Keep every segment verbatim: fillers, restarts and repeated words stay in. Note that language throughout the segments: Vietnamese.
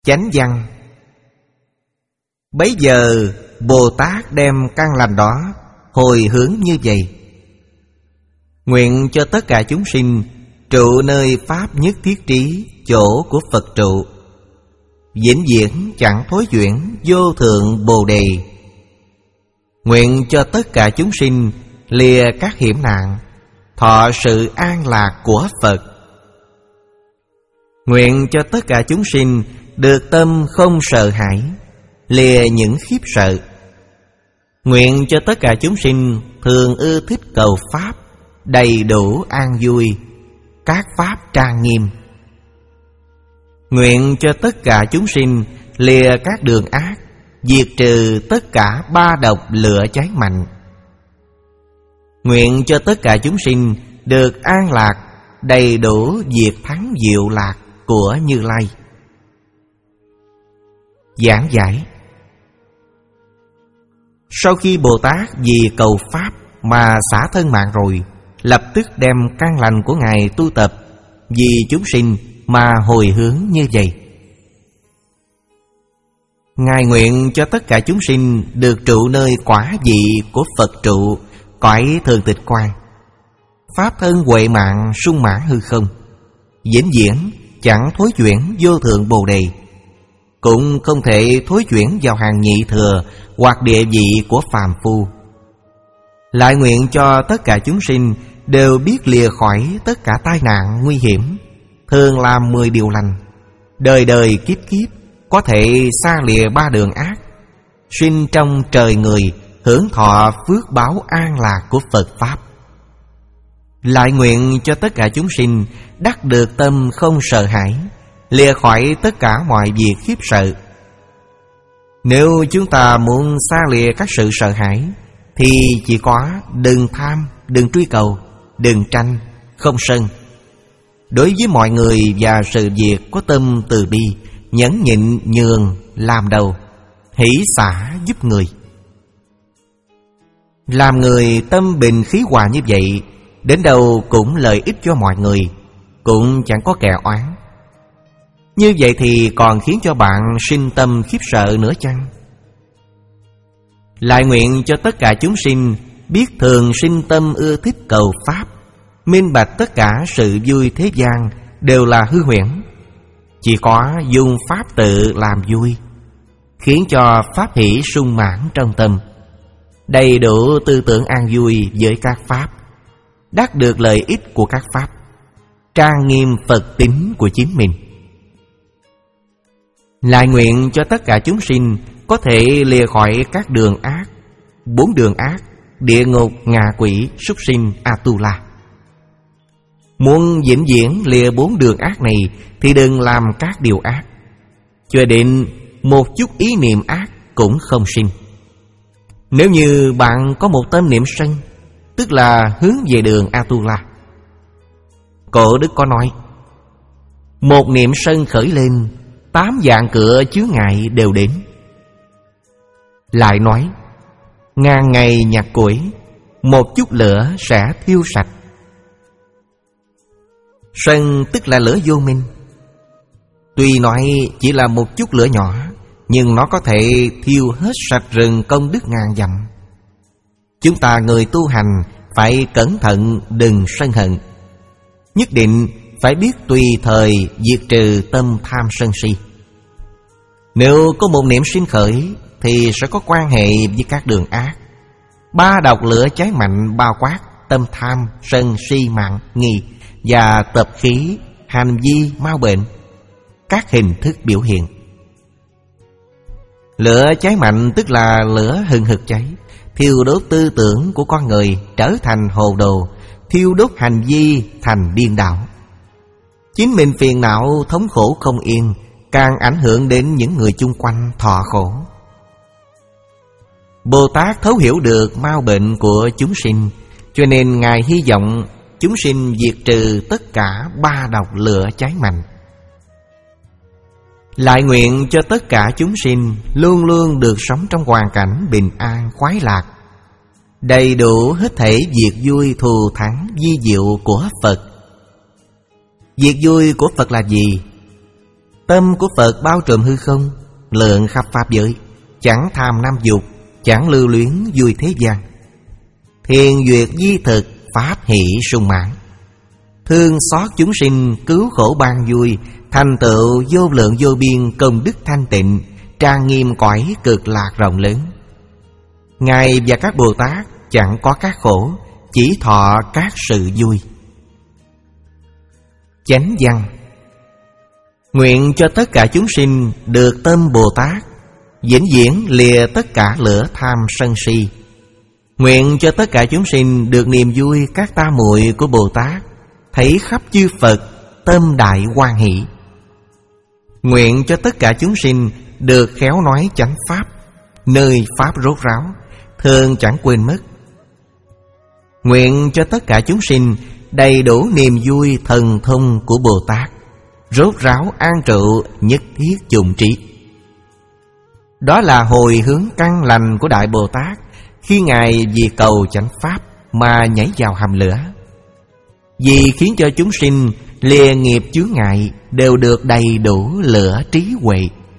chánh văn. Bấy giờ Bồ Tát đem căn lành đó hồi hướng như vậy: nguyện cho tất cả chúng sinh trụ nơi pháp nhất thiết trí, chỗ của Phật trụ, vĩnh viễn chẳng thối chuyển, vô thượng Bồ Đề. Nguyện cho tất cả chúng sinh lìa các hiểm nạn, thọ sự an lạc của Phật. Nguyện cho tất cả chúng sinh được tâm không sợ hãi, lìa những khiếp sợ. Nguyện cho tất cả chúng sinh thường ưa thích cầu pháp, đầy đủ an vui, các pháp trang nghiêm. Nguyện cho tất cả chúng sinh lìa các đường ác, diệt trừ tất cả ba độc lửa cháy mạnh. Nguyện cho tất cả chúng sinh được an lạc, đầy đủ diệt thắng diệu lạc của Như Lai. Giảng giải. Sau khi Bồ Tát vì cầu pháp mà xả thân mạng rồi, lập tức đem căn lành của Ngài tu tập vì chúng sinh mà hồi hướng như vậy: Ngài nguyện cho tất cả chúng sinh được trụ nơi quả vị của Phật trụ, cõi thường tịch quan, pháp thân huệ mạng sung mãn hư không, vĩnh viễn chẳng thối chuyển, vô thượng Bồ Đề. Cũng không thể thối chuyển vào hàng nhị thừa hoặc địa vị của phàm phu. Lại nguyện cho tất cả chúng sinh đều biết lìa khỏi tất cả tai nạn nguy hiểm, thường làm mười điều lành, đời đời kiếp kiếp có thể xa lìa ba đường ác, sinh trong trời người, hưởng thọ phước báo an lạc của Phật Pháp. Lại nguyện cho tất cả chúng sinh đắc được tâm không sợ hãi, lìa khỏi tất cả mọi việc khiếp sợ. Nếu chúng ta muốn xa lìa các sự sợ hãi, thì chỉ có đừng tham, đừng truy cầu, đừng tranh, không sân. Đối với mọi người và sự việc có tâm từ bi, nhẫn nhịn nhường làm đầu, hỷ xả giúp người. Làm người tâm bình khí hòa như vậy, đến đâu cũng lợi ích cho mọi người, cũng chẳng có kẻ oán. Như vậy thì còn khiến cho bạn sinh tâm khiếp sợ nữa chăng? Lại nguyện cho tất cả chúng sinh biết thường sinh tâm ưa thích cầu pháp, minh bạch tất cả sự vui thế gian đều là hư huyễn, chỉ có dùng pháp tự làm vui, khiến cho pháp hỷ sung mãn trong tâm, đầy đủ tư tưởng an vui với các pháp, đắc được lợi ích của các pháp, trang nghiêm Phật tính của chính mình. Lại nguyện cho tất cả chúng sinh có thể lìa khỏi các đường ác, bốn đường ác: địa ngục, ngạ quỷ, súc sinh, Atula. Muốn vĩnh viễn lìa bốn đường ác này thì đừng làm các điều ác, cho đến một chút ý niệm ác cũng không sinh. Nếu như bạn có một tâm niệm sân, tức là hướng về đường Atula. Cổ Đức có nói: một niệm sân khởi lên, tám vạn cửa chướng ngại đều đến. Lại nói: ngàn ngày nhặt củi, một chút lửa sẽ thiêu sạch. Sân tức là lửa vô minh. Tuy nói chỉ là một chút lửa nhỏ, nhưng nó có thể thiêu hết sạch rừng công đức ngàn dặm. Chúng ta người tu hành phải cẩn thận, đừng sân hận. Nhất định phải biết tùy thời diệt trừ tâm tham sân si. Nếu có một niệm sinh khởi thì sẽ có quan hệ với các đường ác. Ba độc lửa cháy mạnh bao quát tâm tham, sân si, mạng, nghi và tập khí, hành vi, mau bệnh, các hình thức biểu hiện. Lửa cháy mạnh tức là lửa hừng hực cháy, thiêu đốt tư tưởng của con người trở thành hồ đồ, thiêu đốt hành vi thành điên đảo. Chính mình phiền não thống khổ không yên, càng ảnh hưởng đến những người chung quanh thọ khổ. Bồ Tát thấu hiểu được mau bệnh của chúng sinh, cho nên Ngài hy vọng chúng sinh diệt trừ tất cả ba độc lửa cháy mạnh. Lại nguyện cho tất cả chúng sinh luôn luôn được sống trong hoàn cảnh bình an khoái lạc, đầy đủ hết thảy việc vui thù thắng vi diệu của Phật. Việc vui của Phật là gì? Tâm của Phật bao trùm hư không, lượng khắp pháp giới, chẳng tham năm dục, chẳng lưu luyến vui thế gian. Thiền duyệt di thực, pháp hỷ sung mãn. Thương xót chúng sinh, cứu khổ ban vui, thành tựu vô lượng vô biên công đức thanh tịnh, trang nghiêm cõi cực lạc rộng lớn. Ngài và các Bồ Tát chẳng có các khổ, chỉ thọ các sự vui. Chánh văn. Nguyện cho tất cả chúng sinh được tâm Bồ Tát, vĩnh viễn lìa tất cả lửa tham sân si. Nguyện cho tất cả chúng sinh được niềm vui các tam muội của Bồ Tát, thấy khắp chư Phật tâm đại hoan hỷ. Nguyện cho tất cả chúng sinh được khéo nói chánh pháp, nơi pháp rốt ráo, thường chẳng quên mất. Nguyện cho tất cả chúng sinh đầy đủ niềm vui thần thông của Bồ Tát, rốt ráo an trụ, nhất thiết chủng trí. Đó là hồi hướng căn lành của Đại Bồ Tát khi Ngài vì cầu chánh pháp mà nhảy vào hầm lửa. Vì khiến cho chúng sinh lìa nghiệp chướng ngại đều được đầy đủ lửa trí huệ.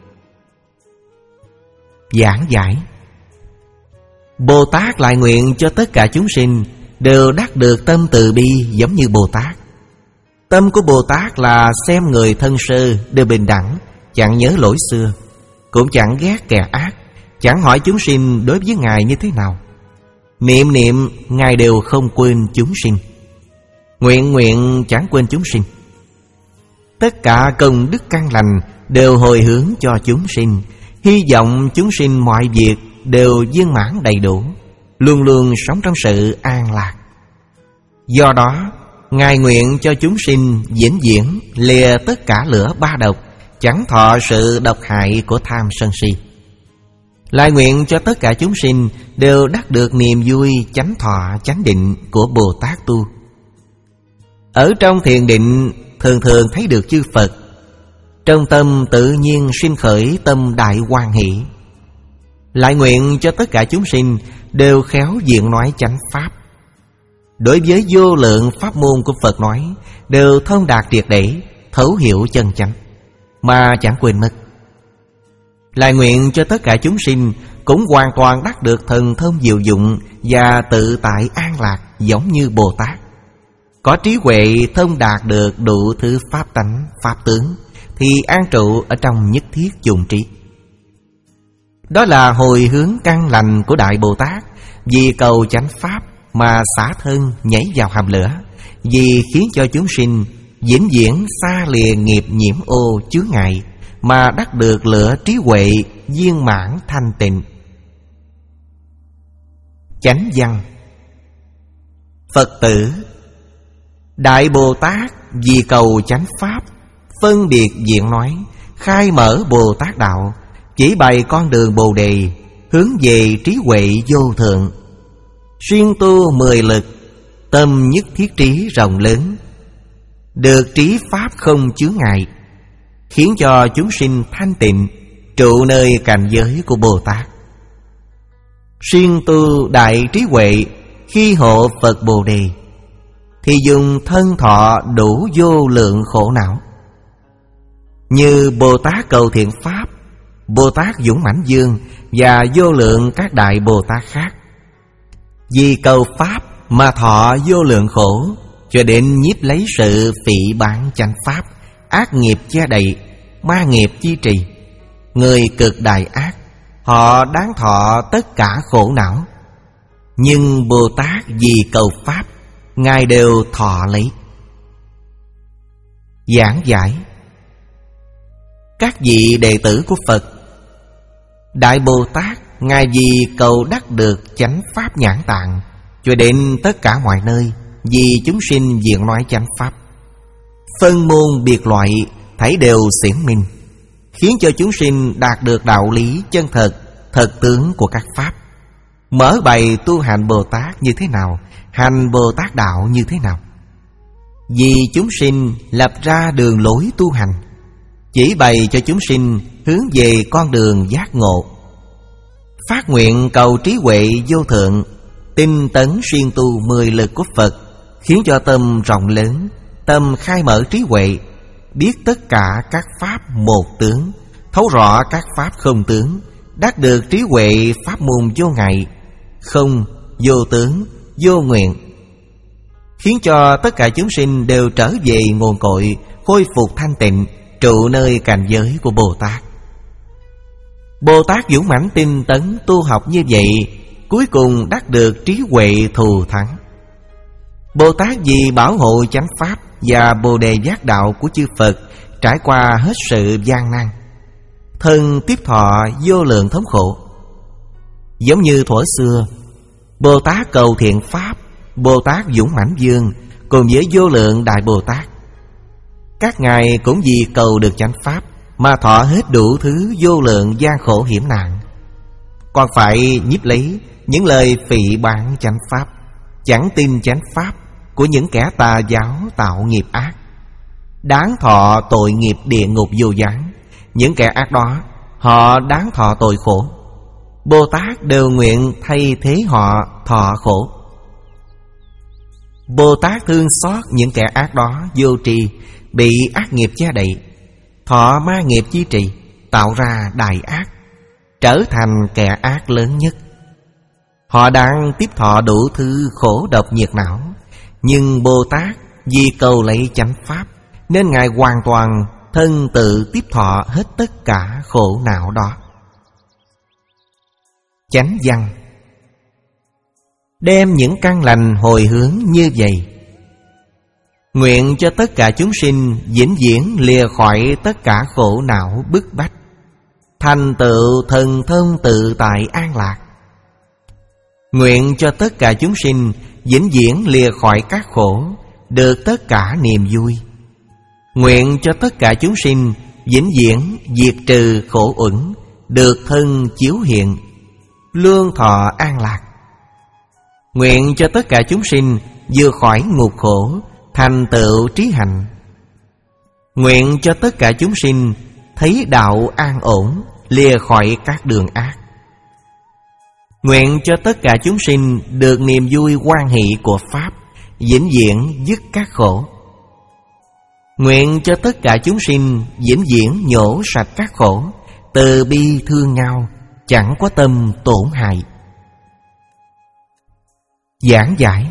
Giảng giải. Bồ Tát lại nguyện cho tất cả chúng sinh đều đắc được tâm từ bi giống như Bồ Tát. Tâm của Bồ Tát là xem người thân sơ đều bình đẳng, chẳng nhớ lỗi xưa, cũng chẳng ghét kẻ ác, chẳng hỏi chúng sinh đối với Ngài như thế nào. Niệm niệm Ngài đều không quên chúng sinh, nguyện nguyện chẳng quên chúng sinh. Tất cả công đức căn lành đều hồi hướng cho chúng sinh, hy vọng chúng sinh mọi việc đều viên mãn đầy đủ, luôn luôn sống trong sự an lạc. Do đó Ngài nguyện cho chúng sinh vĩnh viễn lìa tất cả lửa ba độc, chẳng thọ sự độc hại của tham sân si. Lại nguyện cho tất cả chúng sinh đều đắc được niềm vui chánh thọ chánh định của Bồ Tát tu. Ở trong thiền định thường thường thấy được chư Phật, trong tâm tự nhiên sinh khởi tâm đại hoan hỷ. Lại nguyện cho tất cả chúng sinh đều khéo diện nói chánh pháp, đối với vô lượng pháp môn của Phật nói đều thông đạt triệt để, thấu hiểu chân chánh, mà chẳng quên mất. Lại nguyện cho tất cả chúng sinh cũng hoàn toàn đắc được thần thông diệu dụng và tự tại an lạc giống như Bồ Tát. Có trí huệ thông đạt được đủ thứ pháp tánh, pháp tướng, thì an trụ ở trong nhất thiết chủng trí. Đó là hồi hướng căn lành của Đại Bồ Tát, vì cầu chánh pháp mà xả thân nhảy vào hầm lửa, vì khiến cho chúng sinh vĩnh viễn xa lìa nghiệp nhiễm ô chướng ngại, mà đắc được lửa trí huệ viên mãn thanh tịnh. Chánh văn. Phật tử, Đại Bồ Tát vì cầu chánh pháp, phân biệt diện nói, khai mở Bồ Tát đạo, chỉ bày con đường Bồ Đề, hướng về trí huệ vô thượng. Xuyên tu mười lực, tâm nhất thiết trí rộng lớn, được trí pháp không chướng ngại, khiến cho chúng sinh thanh tịnh, trụ nơi cảnh giới của Bồ Tát. Xuyên tu đại trí huệ, khi hộ Phật Bồ Đề, thì dùng thân thọ đủ vô lượng khổ não. Như Bồ Tát cầu thiện pháp, Bồ Tát Dũng Mãnh Dương và vô lượng các đại Bồ Tát khác, vì cầu pháp mà thọ vô lượng khổ, cho đến nhiếp lấy sự phỉ báng chánh pháp, ác nghiệp che đậy, ma nghiệp chi trì. Người cực đại ác, họ đáng thọ tất cả khổ não. Nhưng Bồ Tát vì cầu pháp, Ngài đều thọ lấy. Giảng giải. Các vị đệ tử của Phật, Đại Bồ Tát Ngài vì cầu đắc được chánh pháp nhãn tạng, cho đến tất cả mọi nơi, vì chúng sinh diện nói chánh pháp. Phân môn biệt loại thấy đều xiển minh, khiến cho chúng sinh đạt được đạo lý chân thật, thật tướng của các pháp. Mở bày tu hành Bồ Tát như thế nào, hành Bồ Tát đạo như thế nào. Vì chúng sinh lập ra đường lối tu hành, chỉ bày cho chúng sinh hướng về con đường giác ngộ. Phát nguyện cầu trí huệ vô thượng, tinh tấn xuyên tu mười lực của Phật, khiến cho tâm rộng lớn, tâm khai mở trí huệ, biết tất cả các pháp một tướng, thấu rõ các pháp không tướng, đắc được trí huệ pháp môn vô ngại, không, vô tướng, vô nguyện, khiến cho tất cả chúng sinh đều trở về nguồn cội, khôi phục thanh tịnh, trụ nơi cảnh giới của Bồ Tát. Bồ Tát dũng mãnh tinh tấn tu học như vậy, cuối cùng đắc được trí huệ thù thắng. Bồ Tát vì bảo hộ chánh pháp và bồ đề giác đạo của chư Phật, trải qua hết sự gian nan, thân tiếp thọ vô lượng thống khổ. Giống như thuở xưa, Bồ Tát cầu thiện pháp, Bồ Tát dũng mãnh vương cùng với vô lượng đại Bồ Tát, các ngài cũng vì cầu được chánh pháp mà thọ hết đủ thứ vô lượng gian khổ hiểm nạn, còn phải nhiếp lấy những lời phỉ báng chánh pháp, chẳng tin chánh pháp của những kẻ tà giáo tạo nghiệp ác, đáng thọ tội nghiệp địa ngục vô gián. Những kẻ ác đó, họ đáng thọ tội khổ. Bồ Tát đều nguyện thay thế họ thọ khổ. Bồ Tát thương xót những kẻ ác đó vô tri, bị ác nghiệp che đậy, thọ ma nghiệp chi trì, tạo ra đại ác, trở thành kẻ ác lớn nhất. Họ đang tiếp thọ đủ thứ khổ độc nhiệt não, nhưng Bồ Tát vì cầu lấy chánh pháp nên ngài hoàn toàn thân tự tiếp thọ hết tất cả khổ não đó. Chánh văn đem những căn lành hồi hướng như vậy: nguyện cho tất cả chúng sinh vĩnh viễn lìa khỏi tất cả khổ não bức bách, thành tựu thần thông tự tại an lạc. Nguyện cho tất cả chúng sinh vĩnh viễn lìa khỏi các khổ, được tất cả niềm vui. Nguyện cho tất cả chúng sinh vĩnh viễn diệt trừ khổ uẩn, được thân chiếu hiện, lương thọ an lạc. Nguyện cho tất cả chúng sinh vượt khỏi ngục khổ, thành tựu trí hạnh. Nguyện cho tất cả chúng sinh thấy đạo an ổn, lìa khỏi các đường ác. Nguyện cho tất cả chúng sinh được niềm vui hoan hỷ của Pháp, vĩnh viễn dứt các khổ. Nguyện cho tất cả chúng sinh vĩnh viễn nhổ sạch các khổ, từ bi thương nhau, chẳng có tâm tổn hại. Giảng giải: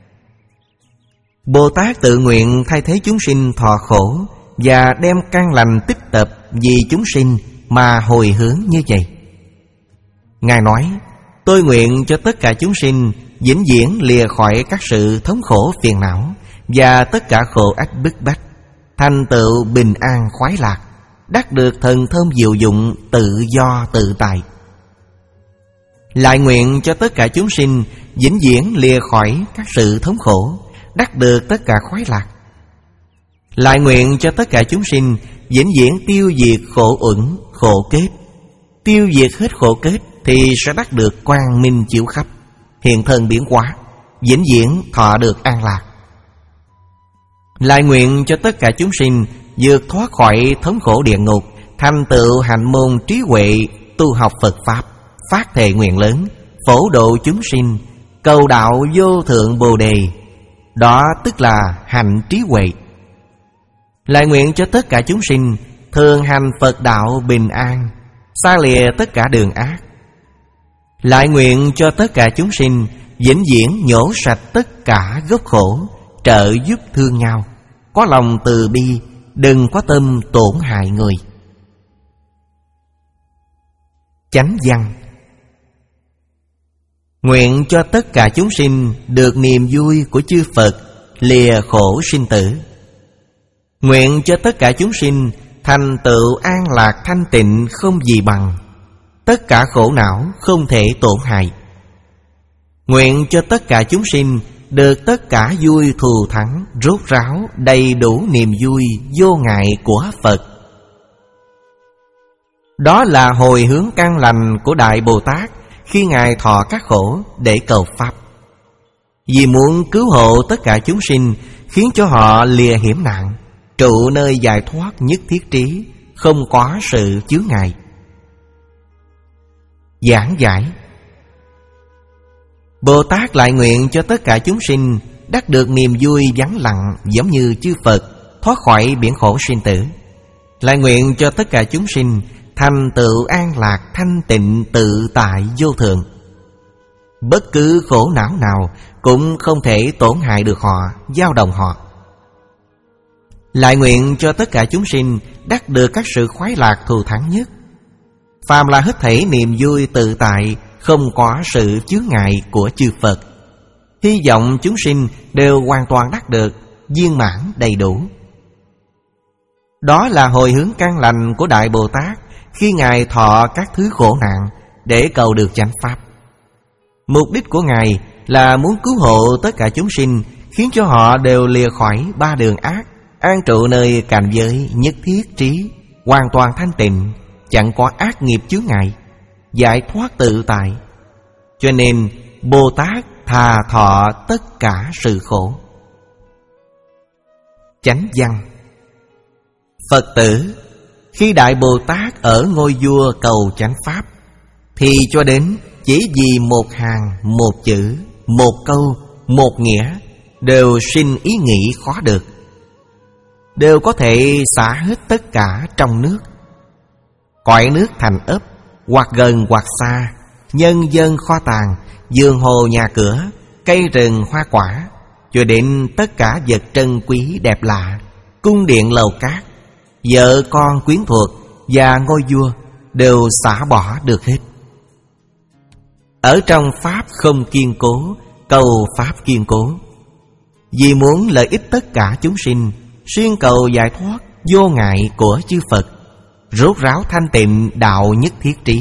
Bồ Tát tự nguyện thay thế chúng sinh thọ khổ, và đem căn lành tích tập vì chúng sinh mà hồi hướng như vậy. Ngài nói: tôi nguyện cho tất cả chúng sinh vĩnh viễn lìa khỏi các sự thống khổ phiền não và tất cả khổ ách bức bách, thành tựu bình an khoái lạc, đắc được thần thông diệu dụng, tự do tự tại. Lại nguyện cho tất cả chúng sinh vĩnh viễn lìa khỏi các sự thống khổ, đắc được tất cả khoái lạc. Lại nguyện cho tất cả chúng sinh vĩnh viễn tiêu diệt khổ uẩn, khổ kết. Tiêu diệt hết khổ kết thì sẽ đắc được quang minh chiếu khắp, hiện thân biến hóa, vĩnh viễn thọ được an lạc. Lại nguyện cho tất cả chúng sinh vượt thoát khỏi thống khổ địa ngục, thành tựu hạnh môn trí huệ, tu học Phật Pháp, phát thệ nguyện lớn, phổ độ chúng sinh, cầu đạo vô thượng Bồ Đề. Đó tức là hạnh trí huệ. Lại nguyện cho tất cả chúng sinh thường hành Phật đạo bình an, xa lìa tất cả đường ác. Lại nguyện cho tất cả chúng sinh vĩnh viễn nhổ sạch tất cả gốc khổ, trợ giúp thương nhau, có lòng từ bi, đừng có tâm tổn hại người. Chánh văn: nguyện cho tất cả chúng sinh được niềm vui của chư Phật, lìa khổ sinh tử. Nguyện cho tất cả chúng sinh thành tựu an lạc thanh tịnh không gì bằng, tất cả khổ não không thể tổn hại. Nguyện cho tất cả chúng sinh được tất cả vui thù thắng, rốt ráo đầy đủ niềm vui vô ngại của Phật. Đó là hồi hướng căn lành của Đại Bồ Tát khi Ngài thọ các khổ để cầu Pháp. Vì muốn cứu hộ tất cả chúng sinh, khiến cho họ lìa hiểm nạn, trụ nơi giải thoát nhất thiết trí, không có sự chướng ngại. Giảng giải: Bồ Tát lại nguyện cho tất cả chúng sinh đắc được niềm vui vắng lặng giống như chư Phật, thoát khỏi biển khổ sinh tử, lại nguyện cho tất cả chúng sinh thành tựu an lạc thanh tịnh tự tại vô thượng. Bất cứ khổ não nào cũng không thể tổn hại được họ, dao động họ. Lại nguyện cho tất cả chúng sinh đắc được các sự khoái lạc thù thắng nhất. Phàm là hết thảy niềm vui tự tại, không có sự chướng ngại của chư Phật. Hy vọng chúng sinh đều hoàn toàn đắc được viên mãn đầy đủ. Đó là hồi hướng căn lành của Đại Bồ Tát khi Ngài thọ các thứ khổ nạn để cầu được chánh pháp. Mục đích của Ngài là muốn cứu hộ tất cả chúng sinh, khiến cho họ đều lìa khỏi ba đường ác, an trụ nơi cảnh giới nhất thiết trí, hoàn toàn thanh tịnh, chẳng có ác nghiệp chướng ngại, giải thoát tự tại. Cho nên Bồ Tát thà thọ tất cả sự khổ. Chánh văn. Phật tử khi Đại Bồ Tát ở ngôi vua cầu chánh pháp, thì cho đến chỉ vì một hàng, một chữ, một câu, một nghĩa đều sinh ý nghĩ khó được, đều có thể xả hết tất cả trong nước. Cõi nước thành ấp, hoặc gần hoặc xa, nhân dân kho tàng, vườn hồ nhà cửa, cây rừng hoa quả, cho đến tất cả vật trân quý đẹp lạ, cung điện lầu cát, vợ con quyến thuộc và ngôi vua đều xả bỏ được hết. Ở trong pháp không kiên cố, cầu pháp kiên cố. Vì muốn lợi ích tất cả chúng sinh, xuyên cầu giải thoát vô ngại của chư Phật, rốt ráo thanh tịnh đạo nhất thiết trí.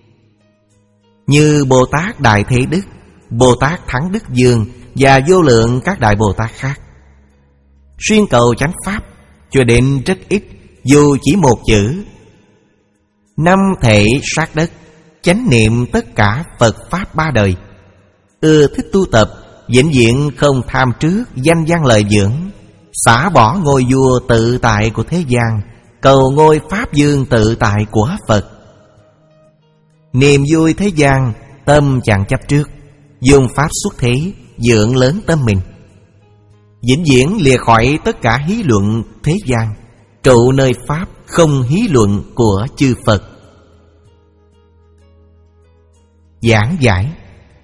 Như Bồ Tát Đại Thế Đức, Bồ Tát Thắng Đức Dương và vô lượng các Đại Bồ Tát khác, xuyên cầu chánh pháp cho đến rất ít, dù chỉ một chữ. Năm thể sát đất, chánh niệm tất cả Phật Pháp ba đời, ưa thích tu tập, vĩnh viễn không tham trước danh văn lợi dưỡng, xả bỏ ngôi vua tự tại của thế gian, cầu ngôi Pháp Dương tự tại của Phật. Niềm vui thế gian, tâm chẳng chấp trước, dùng Pháp xuất thế, dưỡng lớn tâm mình, vĩnh viễn lìa khỏi tất cả hí luận thế gian, trụ nơi Pháp không hí luận của chư Phật. Giảng giải.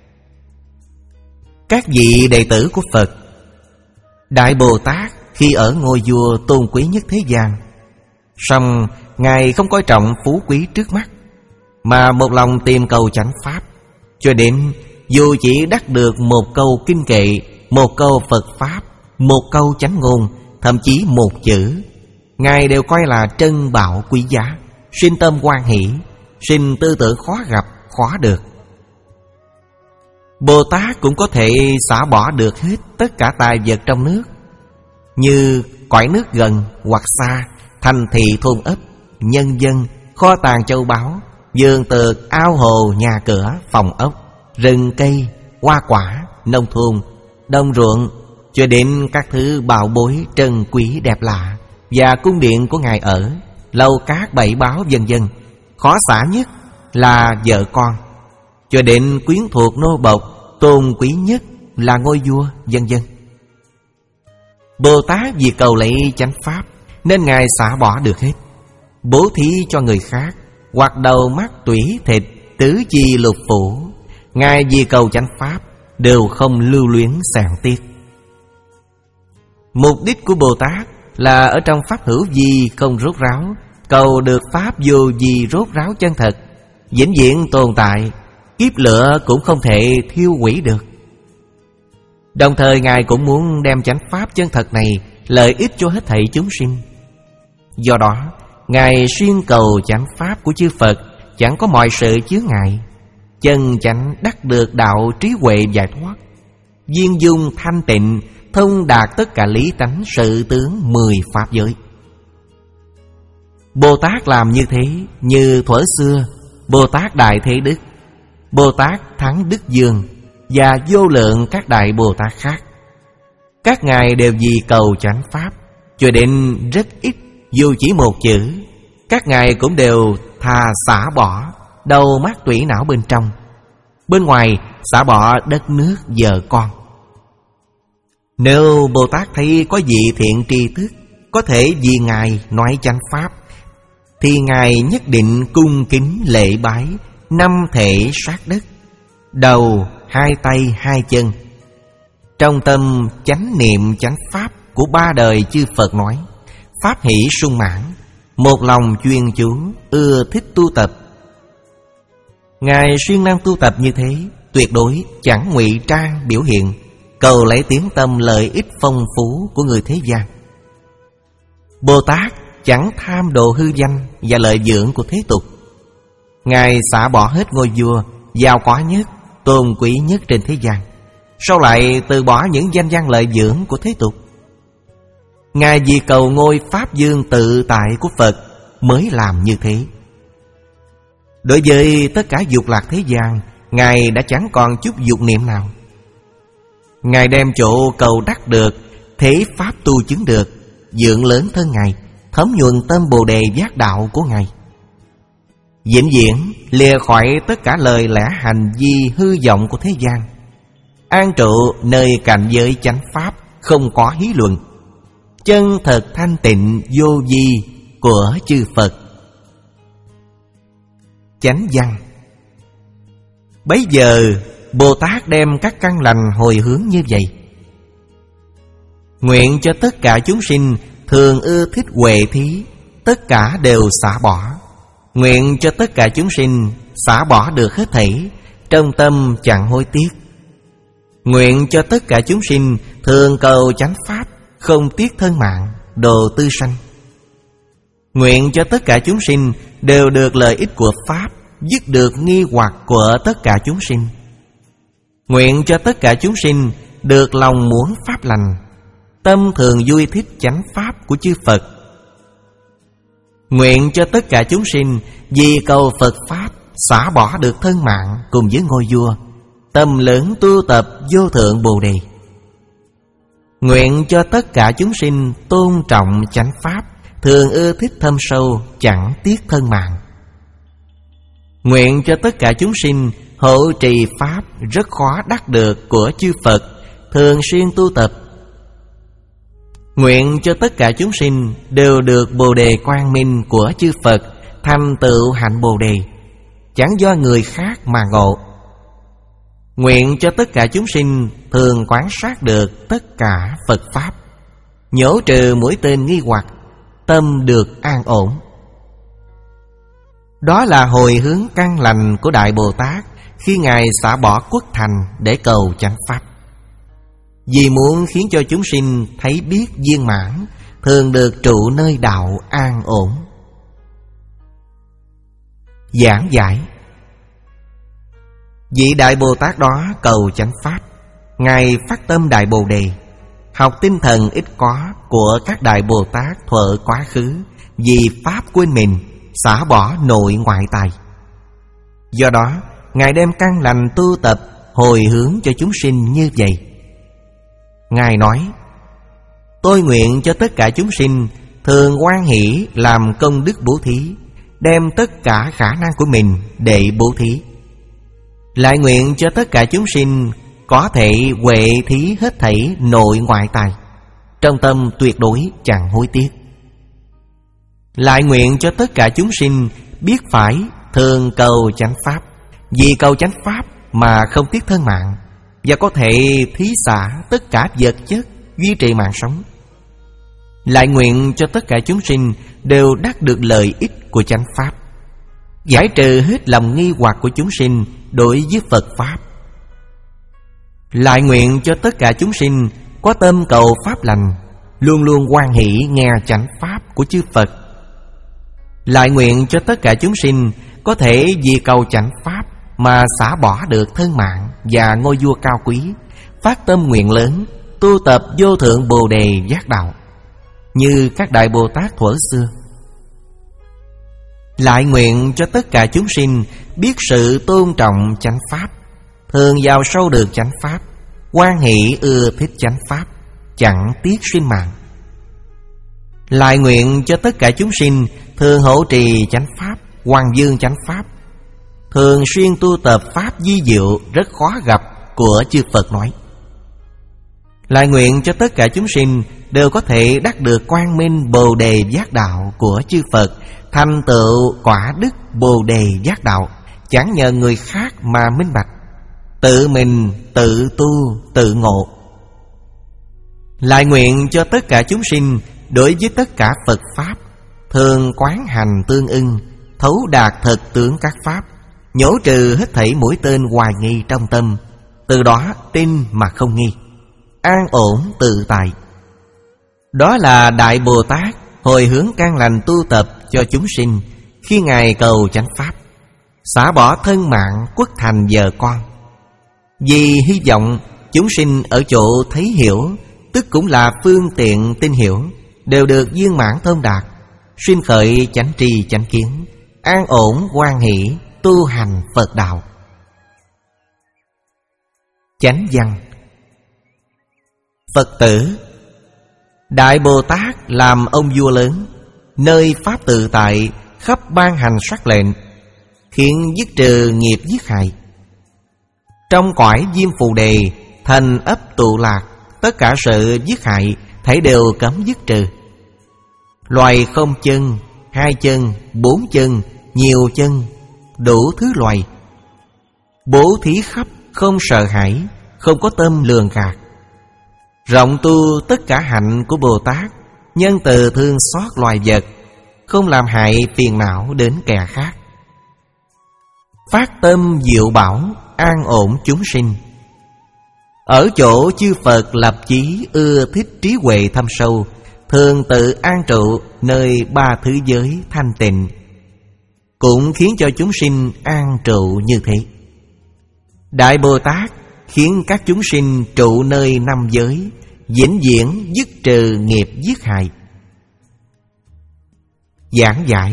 Các vị đệ tử của Phật, Đại Bồ Tát khi ở ngôi vua tôn quý nhất thế gian, song Ngài không coi trọng phú quý trước mắt, mà một lòng tìm cầu chánh pháp, cho đến dù chỉ đắc được một câu kinh kệ, một câu Phật Pháp, một câu chánh ngôn, thậm chí một chữ, Ngài đều coi là trân bảo quý giá, sinh tâm hoan hỷ, sinh tư tưởng khó gặp, khó được. Bồ Tát cũng có thể xả bỏ được hết tất cả tài vật trong nước, như cõi nước gần hoặc xa, thành thị thôn ấp, nhân dân, kho tàng châu báu, vườn tược, ao hồ, nhà cửa, phòng ốc, rừng cây, hoa quả, nông thôn, đồng ruộng, cho đến các thứ bảo bối trân quý đẹp lạ và cung điện của Ngài ở, lầu cát bảy báo vân vân. Khó xả nhất là vợ con, cho đến quyến thuộc nô bộc, tôn quý nhất là ngôi vua, vân vân. Bồ Tát vì cầu lấy chánh pháp nên Ngài xả bỏ được hết, bố thí cho người khác, hoặc đầu mắt tủy thịt, tứ chi lục phủ, Ngài vì cầu chánh pháp đều không lưu luyến xàn tiếc. Mục đích của Bồ Tát là ở trong pháp hữu vi không rốt ráo, cầu được pháp vô vi rốt ráo chân thật, vĩnh viễn tồn tại, kiếp lửa cũng không thể thiêu hủy được. Đồng thời Ngài cũng muốn đem chánh pháp chân thật này lợi ích cho hết thảy chúng sinh. Do đó Ngài xuyên cầu chánh pháp của chư Phật chẳng có mọi sự chướng ngại, chân chánh đắc được đạo trí huệ giải thoát, viên dung thanh tịnh, thông đạt tất cả lý tánh sự tướng mười pháp giới. Bồ Tát làm như thế, như thuở xưa Bồ Tát Đại Thế Đức, Bồ Tát Thắng Đức Dương và vô lượng các Đại Bồ Tát khác. Các ngài đều vì cầu chánh pháp, cho đến rất ít, dù chỉ một chữ, các ngài cũng đều thà xả bỏ đầu mắt tủy não bên trong, bên ngoài xả bỏ đất nước vợ con. Nếu Bồ Tát thấy có vị thiện tri thức, có có thể vì Ngài nói chánh pháp, thì Ngài nhất định cung kính lễ bái, năm thể sát đất, đầu, hai tay, hai chân. Trong tâm chánh niệm chánh pháp của ba đời chư Phật nói, pháp hỷ sung mãn, một lòng chuyên chú, ưa thích tu tập. Ngài siêng năng tu tập như thế, tuyệt đối chẳng ngụy trang biểu hiện, cầu lấy tiếng tâm lợi ích phong phú của người thế gian. Bồ Tát chẳng tham đồ hư danh và lợi dưỡng của thế tục. Ngài xả bỏ hết ngôi vua, giàu có nhất, tôn quý nhất trên thế gian, sau lại từ bỏ những danh văn lợi dưỡng của thế tục. Ngài vì cầu ngôi Pháp Dương tự tại của Phật mới làm như thế. Đối với tất cả dục lạc thế gian, Ngài đã chẳng còn chút dục niệm nào. Ngài đem chỗ cầu đắc được, thế Pháp tu chứng được, dưỡng lớn thân Ngài, thấm nhuần tâm Bồ Đề giác đạo của Ngài. Vĩnh viễn lìa khỏi tất cả lời lẽ hành vi hư vọng của thế gian, an trụ nơi cảnh giới chánh pháp, không có hí luận, chân thật thanh tịnh vô vi của chư Phật. Chánh văn. Bấy giờ Bồ Tát đem các căn lành hồi hướng như vậy: nguyện cho tất cả chúng sinh thường ưa thích huệ thí, tất cả đều xả bỏ. Nguyện cho tất cả chúng sinh xả bỏ được hết thảy, trong tâm chẳng hối tiếc. Nguyện cho tất cả chúng sinh thường cầu chánh pháp, không tiếc thân mạng, độ tư sanh. Nguyện cho tất cả chúng sinh đều được lợi ích của pháp, dứt được nghi hoặc của tất cả chúng sinh. Nguyện cho tất cả chúng sinh được lòng muốn pháp lành, tâm thường vui thích chánh pháp của chư Phật. Nguyện cho tất cả chúng sinh vì cầu Phật pháp, xả bỏ được thân mạng cùng với ngôi vua, tâm lớn tu tập vô thượng Bồ Đề. Nguyện cho tất cả chúng sinh tôn trọng chánh pháp, thường ưa thích thâm sâu, chẳng tiếc thân mạng. Nguyện cho tất cả chúng sinh hộ trì pháp rất khó đắc được của chư Phật, thường xuyên tu tập. Nguyện cho tất cả chúng sinh đều được Bồ Đề quang minh của chư Phật, thành tựu hạnh Bồ Đề, chẳng do người khác mà ngộ. Nguyện cho tất cả chúng sinh thường quán sát được tất cả Phật pháp, nhổ trừ mũi tên nghi hoặc, tâm được an ổn. Đó là hồi hướng căn lành của Đại Bồ Tát khi Ngài xả bỏ quốc thành để cầu chánh pháp. Vì muốn khiến cho chúng sinh thấy biết viên mãn, thường được trụ nơi đạo an ổn. Giảng giải. Vị Đại Bồ Tát đó cầu chánh pháp, Ngài phát tâm Đại Bồ Đề, học tinh thần ít có của các Đại Bồ Tát thuở quá khứ, vì pháp quên mình, xả bỏ nội ngoại tài. Do đó Ngài đem căn lành tu tập hồi hướng cho chúng sinh như vậy. Ngài nói: tôi nguyện cho tất cả chúng sinh thường hoan hỷ làm công đức bố thí, đem tất cả khả năng của mình để bố thí. Lại nguyện cho tất cả chúng sinh có thể huệ thí hết thảy nội ngoại tài, trong tâm tuyệt đối chẳng hối tiếc. Lại nguyện cho tất cả chúng sinh biết phải thường cầu chánh pháp, vì cầu chánh pháp mà không tiếc thân mạng, và có thể thí xả tất cả vật chất duy trì mạng sống. Lại nguyện cho tất cả chúng sinh đều đắc được lợi ích của chánh pháp, giải trừ hết lòng nghi hoặc của chúng sinh đối với Phật pháp. Lại nguyện cho tất cả chúng sinh có tâm cầu pháp lành, luôn luôn hoan hỷ nghe chánh pháp của chư Phật. Lại nguyện cho tất cả chúng sinh có thể vì cầu chánh pháp mà xả bỏ được thân mạng và ngôi vua cao quý, phát tâm nguyện lớn, tu tập vô thượng Bồ Đề giác đạo, như các Đại Bồ Tát thuở xưa. Lại nguyện cho tất cả chúng sinh biết sự tôn trọng chánh pháp, thường vào sâu được chánh pháp, hoan hỷ ưa thích chánh pháp, chẳng tiếc sinh mạng. Lại nguyện cho tất cả chúng sinh thường hộ trì chánh pháp, hoan dương chánh pháp, thường xuyên tu tập pháp di diệu rất khó gặp của chư Phật nói. Lại nguyện cho tất cả chúng sinh đều có thể đắc được quang minh Bồ đề giác đạo của chư Phật, thành tựu quả đức Bồ đề giác đạo, chẳng nhờ người khác mà minh bạch, tự mình tự tu tự ngộ. Lại nguyện cho tất cả chúng sinh đối với tất cả Phật Pháp thường quán hành tương ưng, thấu đạt thực tướng các Pháp, nhổ trừ hết thảy mũi tên hoài nghi trong tâm, từ đó tin mà không nghi, an ổn tự tại. Đó là Đại Bồ Tát hồi hướng căn lành tu tập cho chúng sinh khi Ngài cầu chánh Pháp, xả bỏ thân mạng quốc thành vợ con. Vì hy vọng chúng sinh ở chỗ thấy hiểu, tức cũng là phương tiện tin hiểu, đều được viên mãn thông đạt, xuyên khởi chánh tri chánh kiến, an ổn hoan hỷ tu hành Phật đạo. Chánh văn. Phật tử, Đại Bồ Tát làm ông vua lớn, nơi pháp tự tại, khắp ban hành sắc lệnh, khiến dứt trừ nghiệp giết hại. Trong cõi Diêm Phù Đề, thành ấp tụ lạc, tất cả sự giết hại thảy đều cấm dứt trừ. Loài không chân, hai chân, bốn chân, nhiều chân, đủ thứ loài, bố thí khắp không sợ hãi, không có tâm lường gạt. Rộng tu tất cả hạnh của Bồ Tát, nhân từ thương xót loài vật, không làm hại phiền não đến kẻ khác. Phát tâm diệu bảo, an ổn chúng sinh. Ở chỗ chư Phật lập chí ưa thích trí huệ thâm sâu, thường tự an trụ nơi ba thứ giới thanh tịnh, cũng khiến cho chúng sinh an trụ như thế. Đại Bồ Tát khiến các chúng sinh trụ nơi năm giới, vĩnh viễn dứt trừ nghiệp giết hại. Giảng giải.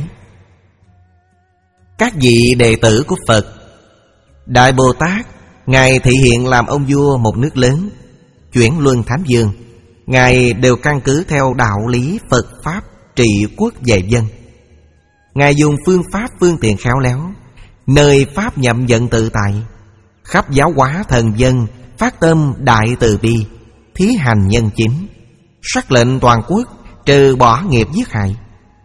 Các vị đệ tử của Phật, Đại Bồ Tát Ngài thị hiện làm ông vua một nước lớn, chuyển luân thánh vương. Ngài đều căn cứ theo đạo lý Phật Pháp trị quốc dạy dân. Ngài dùng phương pháp phương tiện khéo léo, nơi Pháp nhậm vận tự tại, khắp giáo hóa thần dân, phát tâm đại từ bi, thí hành nhân chính, sắc lệnh toàn quốc, trừ bỏ nghiệp giết hại.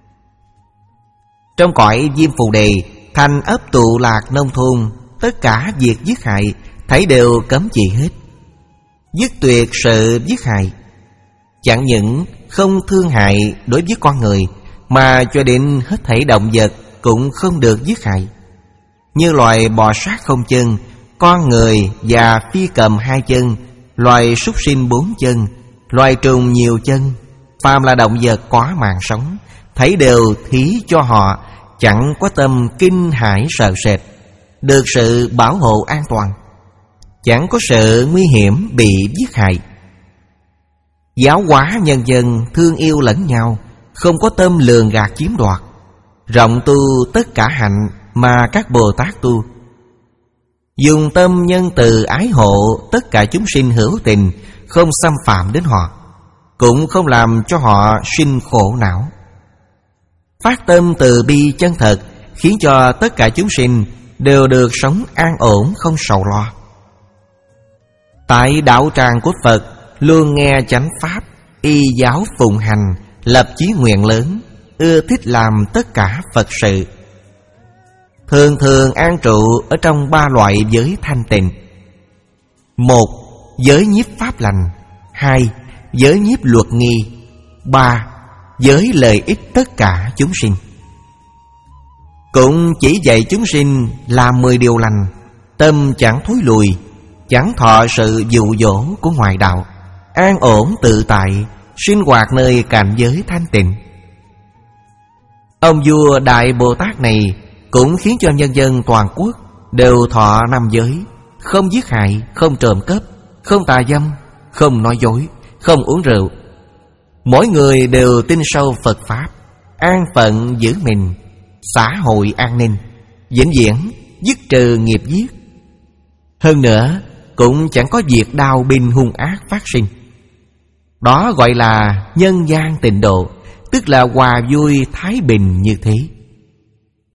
Trong cõi Diêm Phù Đề, thành ấp tụ lạc nông thôn, tất cả việc giết hại thảy đều cấm chỉ hết, dứt tuyệt sự giết hại. Chẳng những không thương hại đối với con người, mà cho đến hết thảy động vật cũng không được giết hại. Như loài bò sát không chân, con người và phi cầm hai chân, loài súc sinh bốn chân, loài trùng nhiều chân, phàm là động vật có mạng sống, thảy đều thí cho họ, chẳng có tâm kinh hãi sợ sệt, được sự bảo hộ an toàn, chẳng có sự nguy hiểm bị giết hại. Giáo hóa nhân dân thương yêu lẫn nhau, không có tâm lường gạt chiếm đoạt, rộng tu tất cả hạnh mà các Bồ Tát tu. Dùng tâm nhân từ ái hộ tất cả chúng sinh hữu tình, không xâm phạm đến họ, cũng không làm cho họ sinh khổ não. Phát tâm từ bi chân thật, khiến cho tất cả chúng sinh đều được sống an ổn không sầu lo. Tại đạo tràng của Phật, luôn nghe chánh pháp, y giáo phụng hành, lập chí nguyện lớn, ưa thích làm tất cả Phật sự. Thường thường an trụ ở trong ba loại giới thanh tịnh. Một, giới nhiếp pháp lành. Hai, giới nhiếp luật nghi. Ba, giới lợi ích tất cả chúng sinh. Cũng chỉ dạy chúng sinh làm mười điều lành, tâm chẳng thối lùi, chẳng thọ sự dụ dỗ của ngoại đạo, an ổn tự tại, sinh hoạt nơi cảnh giới thanh tịnh. Ông vua Đại Bồ Tát này cũng khiến cho nhân dân toàn quốc đều thọ năm giới, không giết hại, không trộm cắp, không tà dâm, không nói dối, không uống rượu. Mỗi người đều tin sâu Phật Pháp, an phận giữ mình, xã hội an ninh, vĩnh viễn dứt trừ nghiệp giết. Hơn nữa cũng chẳng có việc đao binh hung ác phát sinh. Đó gọi là nhân gian tịnh độ, tức là hòa vui thái bình như thế.